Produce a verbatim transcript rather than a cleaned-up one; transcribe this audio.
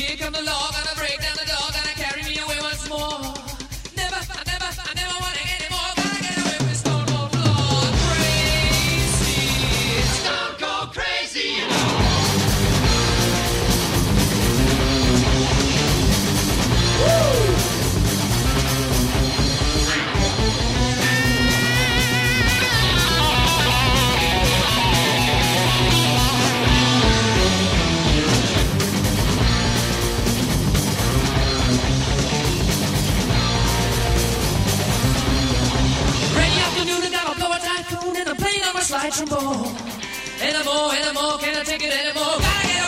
Here come the law, gonna break down the door, gonna carry me away once more. Never, I never, I never wanna anymore. Gotta get away from Stone Cold floor. Crazy, Stone Cold crazy, you know. Woo! Slide trombone. Anymore, anymore, can't I take it anymore? Gotta get